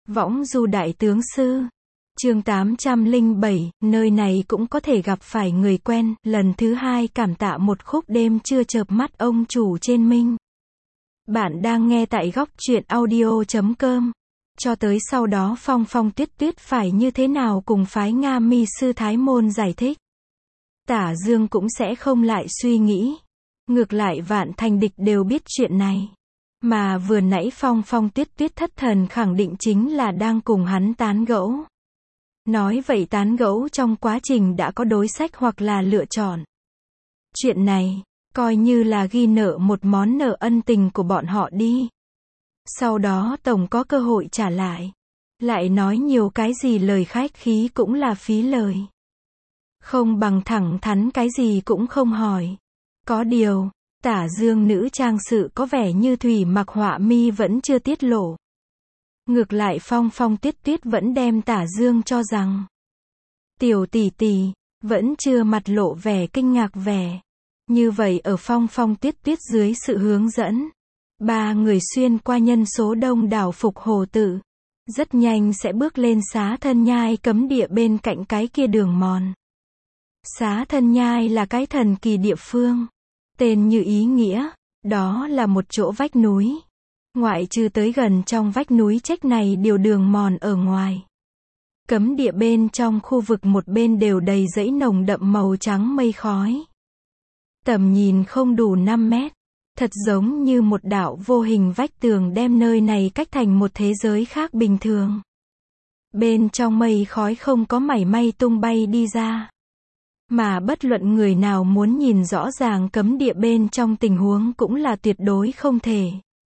Võng du đại tướng sư. Chương 807, nơi này cũng có thể gặp phải người quen, lần thứ hai cảm tạ một khúc đêm chưa chợp mắt ông chủ trên Minh. Bạn đang nghe tại góc truyện audio.com. Cho tới sau đó Phong Phong Tuyết Tuyết phải như thế nào cùng phái Nga Mi sư Thái Môn giải thích. Tả Dương cũng sẽ không lại suy nghĩ. Ngược lại Vạn Thành Địch đều biết chuyện này. Mà vừa nãy Phong Phong Tuyết Tuyết thất thần khẳng định chính là đang cùng hắn tán gẫu. Nói vậy tán gẫu trong quá trình đã có đối sách hoặc là lựa chọn. Chuyện này, coi như là ghi nợ một món nợ ân tình của bọn họ đi. Sau đó tổng có cơ hội trả lại. Lại nói nhiều cái gì lời khách khí cũng là phí lời. Không bằng thẳng thắn cái gì cũng không hỏi. Có điều, Tả Dương nữ trang sự có vẻ như Thủy Mặc Họa Mi vẫn chưa tiết lộ. Ngược lại Phong Phong Tuyết Tuyết vẫn đem Tả Dương cho rằng tiểu tỷ tỷ, vẫn chưa mặt lộ vẻ kinh ngạc vẻ. Như vậy ở Phong Phong Tuyết Tuyết dưới sự hướng dẫn, ba người xuyên qua nhân số đông đảo Phục Hồ Tự. Rất nhanh sẽ bước lên Xá Thân Nhai cấm địa bên cạnh cái kia đường mòn. Xá Thân Nhai là cái thần kỳ địa phương. Tên như ý nghĩa, đó là một chỗ vách núi. Ngoại trừ tới gần trong vách núi trách này điều đường mòn ở ngoài. Cấm địa bên trong khu vực một bên đều đầy dãy nồng đậm màu trắng mây khói. Tầm nhìn không đủ 5 mét. Thật giống như một đạo vô hình vách tường đem nơi này cách thành một thế giới khác bình thường. Bên trong mây khói không có mảy may tung bay đi ra. Mà bất luận người nào muốn nhìn rõ ràng cấm địa bên trong tình huống cũng là tuyệt đối không thể.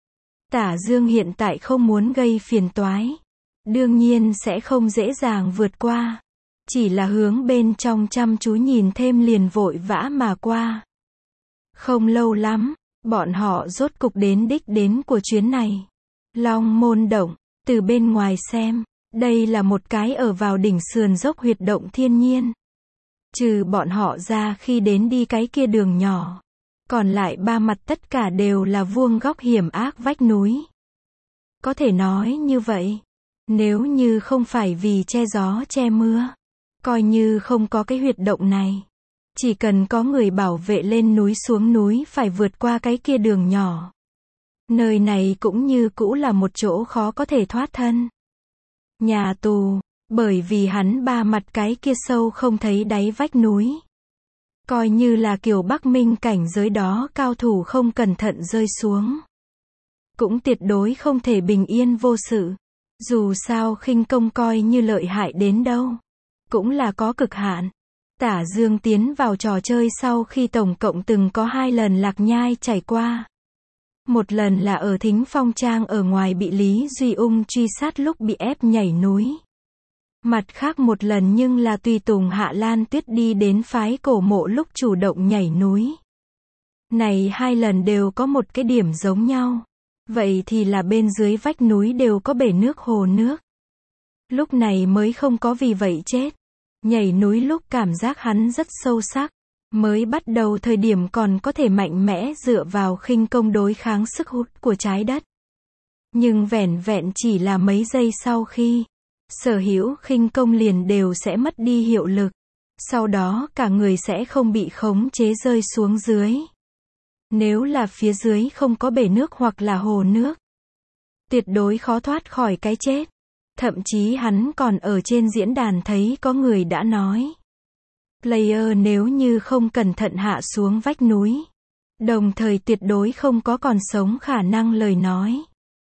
Tả Dương hiện tại không muốn gây phiền toái. Đương nhiên sẽ không dễ dàng vượt qua. Chỉ là hướng bên trong chăm chú nhìn thêm liền vội vã mà qua. Không lâu lắm, bọn họ rốt cục đến đích đến của chuyến này. Long Môn Động, từ bên ngoài xem, đây là một cái ở vào đỉnh sườn dốc huyệt động thiên nhiên. Trừ bọn họ ra khi đến đi cái kia đường nhỏ. Còn lại ba mặt tất cả đều là vuông góc hiểm ác vách núi. Có thể nói như vậy. Nếu như không phải vì che gió che mưa. Coi như không có cái huyệt động này. Chỉ cần có người bảo vệ lên núi xuống núi phải vượt qua cái kia đường nhỏ. Nơi này cũng như cũ là một chỗ khó có thể thoát thân. Nhà tù, bởi vì hắn ba mặt cái kia sâu không thấy đáy vách núi. Coi như là kiểu Bắc Minh cảnh giới đó cao thủ không cẩn thận rơi xuống. Cũng tuyệt đối không thể bình yên vô sự. Dù sao khinh công coi như lợi hại đến đâu. Cũng là có cực hạn. Tả Dương tiến vào trò chơi sau khi tổng cộng từng có 2 lần lạc nhai trải qua. Một lần là ở Thính Phong Trang ở ngoài bị Lý Duy Ung truy sát lúc bị ép nhảy núi. Mặt khác một lần nhưng là tùy tùng Hạ Lan Tuyết đi đến phái cổ mộ lúc chủ động nhảy núi. Này 2 lần đều có một cái điểm giống nhau. Vậy thì là bên dưới vách núi đều có bể nước hồ nước. Lúc này mới không có vì vậy chết. Nhảy núi lúc cảm giác hắn rất sâu sắc. Mới bắt đầu thời điểm còn có thể mạnh mẽ dựa vào khinh công đối kháng sức hút của trái đất. Nhưng vẻn vẹn chỉ là mấy giây sau khi sở hữu khinh công liền đều sẽ mất đi hiệu lực. Sau đó cả người sẽ không bị khống chế rơi xuống dưới. Nếu là phía dưới không có bể nước hoặc là hồ nước, tuyệt đối khó thoát khỏi cái chết. Thậm chí hắn còn ở trên diễn đàn thấy có người đã nói. Player nếu như không cẩn thận hạ xuống vách núi. Đồng thời tuyệt đối không có còn sống khả năng lời nói.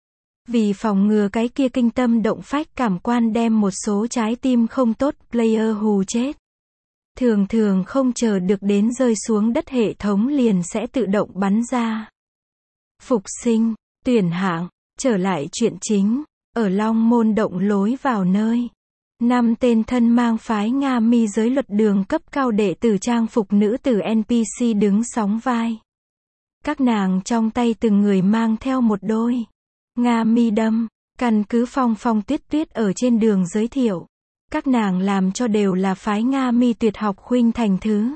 Vì phòng ngừa cái kia kinh tâm động phách cảm quan đem một số trái tim không tốt player hù chết. Thường thường không chờ được đến rơi xuống đất hệ thống liền sẽ tự động bắn ra. Phục sinh, tuyển hạng, trở lại chuyện chính. Ở Long Môn Động lối vào nơi 5 tên thân mang phái Nga Mi giới luật đường cấp cao đệ tử trang phục nữ tử NPC đứng sóng vai. Các nàng trong tay từng người mang theo một đôi Nga Mi đâm. Căn cứ Phong Phong Tuyết Tuyết ở trên đường giới thiệu, các nàng làm cho đều là phái Nga Mi tuyệt học khuynh thành thứ.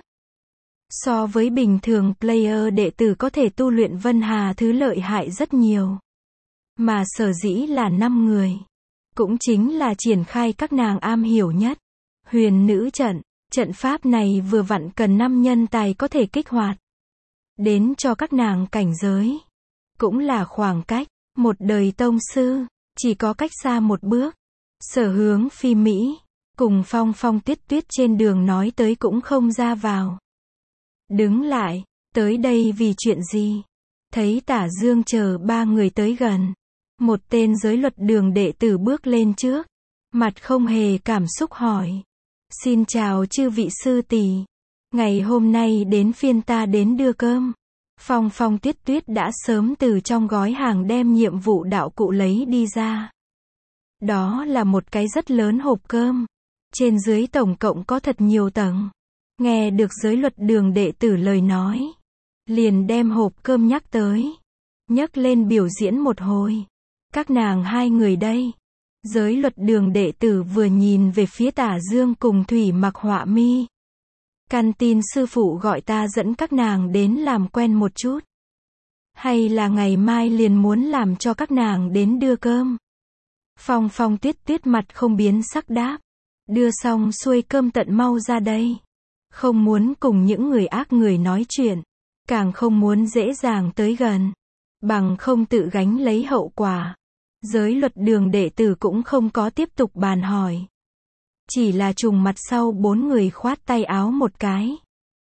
So với bình thường player đệ tử có thể tu luyện Vân Hà thứ lợi hại rất nhiều. Mà sở dĩ là 5 người. cũng chính là triển khai các nàng am hiểu nhất. Huyền nữ trận, trận pháp này vừa vặn cần 5 nhân tài có thể kích hoạt. Đến cho các nàng cảnh giới. Cũng là khoảng cách, một đời tông sư, chỉ có cách xa một bước. Sở Hướng phi Mỹ, cùng Phong Phong Tuyết Tuyết trên đường nói tới cũng không ra vào. Đứng lại, tới đây vì chuyện gì? Thấy Tả Dương chờ 3 người tới gần. Một tên giới luật đường đệ tử bước lên trước. Mặt không hề cảm xúc hỏi. Xin chào chư vị sư tỷ. Ngày hôm nay đến phiên ta đến đưa cơm. Phong Phong Tuyết Tuyết đã sớm từ trong gói hàng đem nhiệm vụ đạo cụ lấy đi ra. Đó là một cái rất lớn hộp cơm. Trên dưới tổng cộng có thật nhiều tầng. Nghe được giới luật đường đệ tử lời nói. Liền đem hộp cơm nhắc tới. Nhấc lên biểu diễn một hồi. Các nàng 2 người đây. Giới luật đường đệ tử vừa nhìn về phía Tả Dương cùng Thủy Mặc Họa Mi. Căn tin sư phụ gọi ta dẫn các nàng đến làm quen một chút. Hay là ngày mai liền muốn làm cho các nàng đến đưa cơm. Phong Phong Tuyết Tuyết mặt không biến sắc đáp. Đưa xong xuôi cơm tận mau ra đây. Không muốn cùng những người ác người nói chuyện. Càng không muốn dễ dàng tới gần. Bằng không tự gánh lấy hậu quả. Giới luật đường đệ tử cũng không có tiếp tục bàn hỏi. Chỉ là trùng mặt sau 4 người khoát tay áo một cái.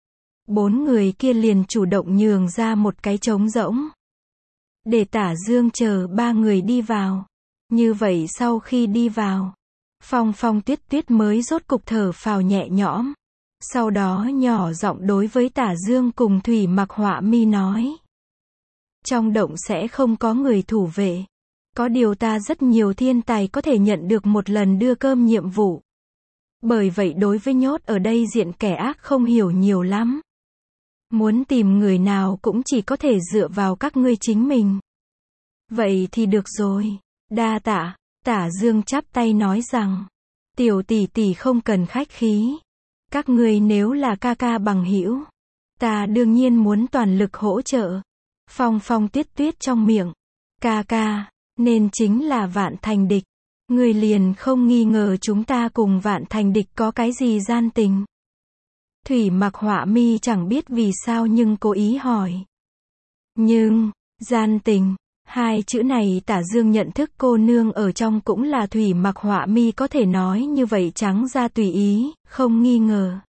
4 người kia liền chủ động nhường ra một cái trống rỗng. Để Tả Dương chờ 3 người đi vào. Như vậy sau khi đi vào, Phong Phong Tuyết Tuyết mới rốt cục thở phào nhẹ nhõm. Sau đó nhỏ giọng đối với Tả Dương cùng Thủy Mặc Họa Mi nói. Trong động sẽ không có người thủ vệ. Có điều ta rất nhiều thiên tài có thể nhận được một lần đưa cơm nhiệm vụ. Bởi vậy đối với nhốt ở đây diện kẻ ác không hiểu nhiều lắm. Muốn tìm người nào cũng chỉ có thể dựa vào các ngươi chính mình. Vậy thì được rồi. Đa tạ. Tả Dương chắp tay nói rằng. Tiểu tỷ tỷ không cần khách khí. Các ngươi nếu là ca ca bằng hữu, ta đương nhiên muốn toàn lực hỗ trợ. Phong Phong Tuyết Tuyết trong miệng. Ca ca, nên chính là Vạn Thành Địch. Người liền không nghi ngờ chúng ta cùng Vạn Thành Địch có cái gì gian tình. Thủy Mặc Họa Mi chẳng biết vì sao nhưng cố ý hỏi. Nhưng, gian tình, 2 chữ này Tả Dương nhận thức cô nương ở trong cũng là Thủy Mặc Họa Mi có thể nói như vậy trắng ra tùy ý, không nghi ngờ.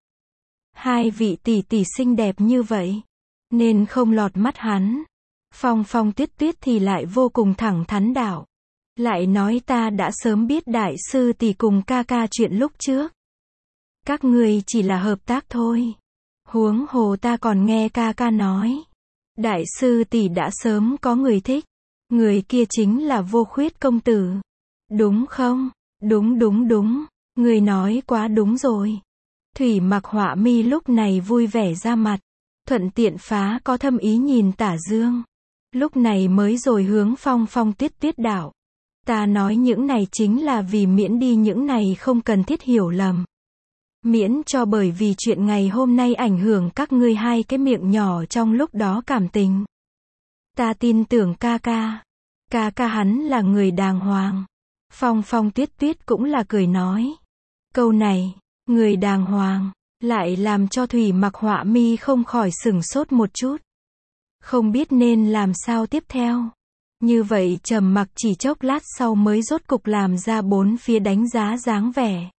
2 vị tỷ tỷ xinh đẹp như vậy, nên không lọt mắt hắn. Phong Phong Tuyết Tuyết thì lại vô cùng thẳng thắn đạo. Lại nói ta đã sớm biết đại sư tỷ cùng ca ca chuyện lúc trước. Các ngươi chỉ là hợp tác thôi. Huống hồ ta còn nghe ca ca nói. Đại sư tỷ đã sớm có người thích. Người kia chính là Vô Khuyết công tử. Đúng không? Đúng. Người nói quá đúng rồi. Thủy Mặc Họa Mi lúc này vui vẻ ra mặt. Thuận tiện phá có thâm ý nhìn Tả Dương. Lúc này mới rồi hướng Phong Phong Tuyết Tuyết đạo. Ta nói những này chính là vì miễn đi những này không cần thiết hiểu lầm. Miễn cho bởi vì chuyện ngày hôm nay ảnh hưởng các ngươi 2 cái miệng nhỏ trong lúc đó cảm tình. Ta tin tưởng ca ca. Ca ca hắn là người đàng hoàng. Phong Phong Tuyết Tuyết cũng là cười nói. Câu này, người đàng hoàng, lại làm cho Thủy Mặc Họa Mi không khỏi sửng sốt một chút. Không biết nên làm sao tiếp theo. Như vậy trầm mặc chỉ chốc lát sau mới rốt cục làm ra 4 phía đánh giá dáng vẻ.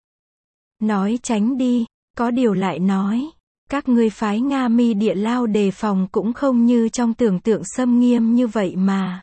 Nói tránh đi, có điều lại nói. Các ngươi phái Nga Mi Địa Lao đề phòng cũng không như trong tưởng tượng xâm nghiêm như vậy mà.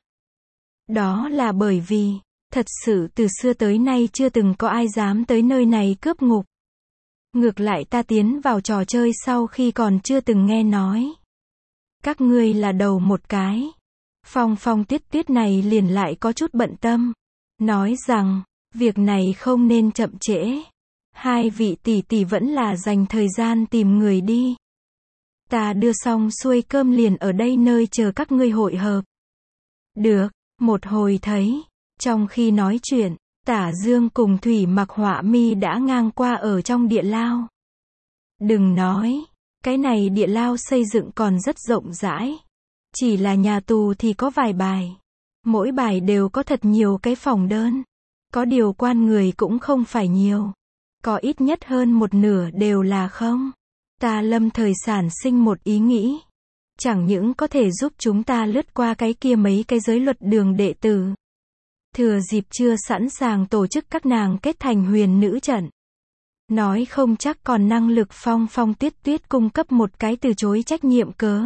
Đó là bởi vì, thật sự từ xưa tới nay chưa từng có ai dám tới nơi này cướp ngục. Ngược lại ta tiến vào trò chơi sau khi còn chưa từng nghe nói. Các ngươi là đầu một cái. Phong Phong Tuyết Tuyết này liền lại có chút bận tâm. Nói rằng, việc này không nên chậm trễ. 2 vị tỷ tỷ vẫn là dành thời gian tìm người đi. Ta đưa xong xuôi cơm liền ở đây nơi chờ các ngươi hội hợp. Được, một hồi thấy. Trong khi nói chuyện, Tả Dương cùng Thủy Mặc Họa Mi đã ngang qua ở trong địa lao. Đừng nói, cái này địa lao xây dựng còn rất rộng rãi. Chỉ là nhà tù thì có vài bài. Mỗi bài đều có thật nhiều cái phòng đơn. Có điều quan người cũng không phải nhiều. Có ít nhất hơn một nửa đều là không. Ta lâm thời sản sinh một ý nghĩ. Chẳng những có thể giúp chúng ta lướt qua cái kia mấy cái giới luật đường đệ tử. Thừa dịp chưa sẵn sàng tổ chức các nàng kết thành huyền nữ trận. Nói không chắc còn năng lực Phong Phong Tuyết Tuyết cung cấp một cái từ chối trách nhiệm cớ.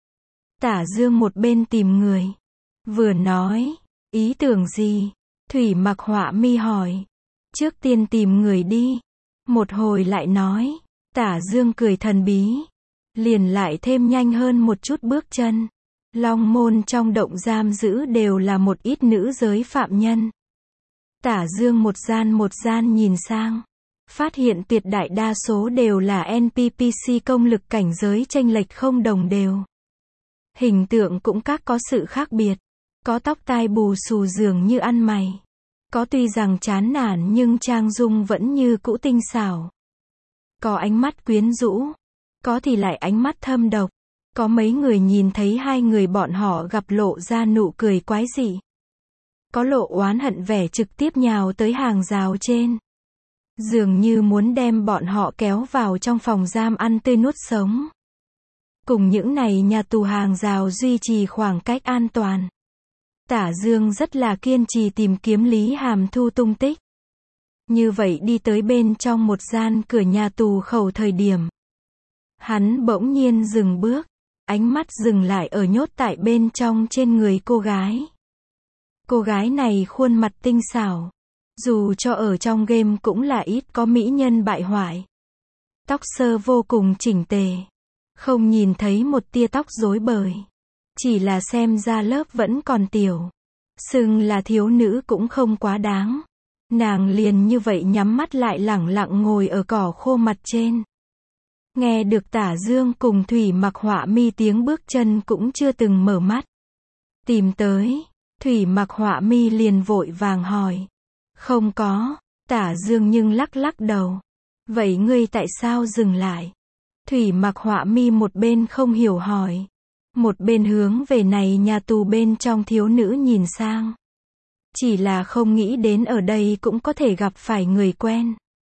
Tả Dương một bên tìm người. Vừa nói, ý tưởng gì? Thủy Mặc Họa Mi hỏi. Trước tiên tìm người đi. Một hồi lại nói. Tả Dương cười thần bí. Liền lại thêm nhanh hơn một chút bước chân. Long môn trong động giam giữ đều là một ít nữ giới phạm nhân. Tả Dương một gian nhìn sang. Phát hiện tuyệt đại đa số đều là NPPC công lực cảnh giới chênh lệch không đồng đều. Hình tượng cũng các có sự khác biệt. Có tóc tai bù xù dường như ăn mày. Có tuy rằng chán nản nhưng trang dung vẫn như cũ tinh xảo. Có ánh mắt quyến rũ. Có thì lại ánh mắt thâm độc. Có mấy người nhìn thấy hai người bọn họ gặp lộ ra nụ cười quái dị. Có lộ oán hận vẻ trực tiếp nhào tới hàng rào trên. Dường như muốn đem bọn họ kéo vào trong phòng giam ăn tươi nuốt sống. Cùng những này nhà tù hàng rào duy trì khoảng cách an toàn. Tả Dương rất là kiên trì tìm kiếm Lý Hàm Thu tung tích. Như vậy đi tới bên trong một gian cửa nhà tù khẩu thời điểm. Hắn bỗng nhiên dừng bước. Ánh mắt dừng lại ở nhốt tại bên trong trên người cô gái. Cô gái này khuôn mặt tinh xảo. Dù cho ở trong game cũng là ít có mỹ nhân bại hoại. Tóc sơ vô cùng chỉnh tề. Không nhìn thấy một tia tóc rối bời. Chỉ là xem ra lớp vẫn còn tiểu. Xưng là thiếu nữ cũng không quá đáng. Nàng liền như vậy nhắm mắt lại lẳng lặng ngồi ở cỏ khô mặt trên. Nghe được Tả Dương cùng Thủy Mặc Họa Mi tiếng bước chân cũng chưa từng mở mắt. Tìm tới. Thủy Mặc Họa Mi liền vội vàng hỏi. Không có. Tả Dương nhưng lắc lắc đầu. Vậy ngươi tại sao dừng lại? Thủy Mặc Họa Mi một bên không hiểu hỏi. Một bên hướng về này nhà tù bên trong thiếu nữ nhìn sang. Chỉ là không nghĩ đến ở đây cũng có thể gặp phải người quen.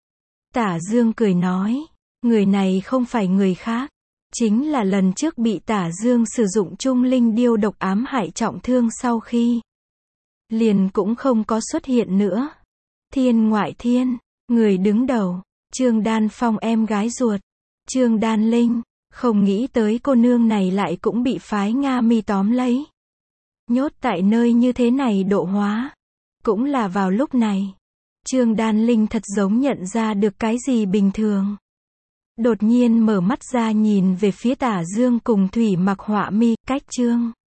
Tả Dương cười nói. Người này không phải người khác. Chính là lần trước bị Tả Dương sử dụng trung linh điêu độc ám hại trọng thương sau khi. Liền cũng không có xuất hiện nữa. Thiên Ngoại Thiên. Người đứng đầu. Trương Đan Phong em gái ruột. Trương Đan Linh. Không nghĩ tới cô nương này lại cũng bị phái Nga Mi tóm lấy. Nhốt tại nơi như thế này độ hóa. Cũng là vào lúc này. Trương Đan Linh thật giống nhận ra được cái gì bình thường. Đột nhiên mở mắt ra nhìn về phía Tả Dương cùng Thủy Mặc Họa Mi, cách Trương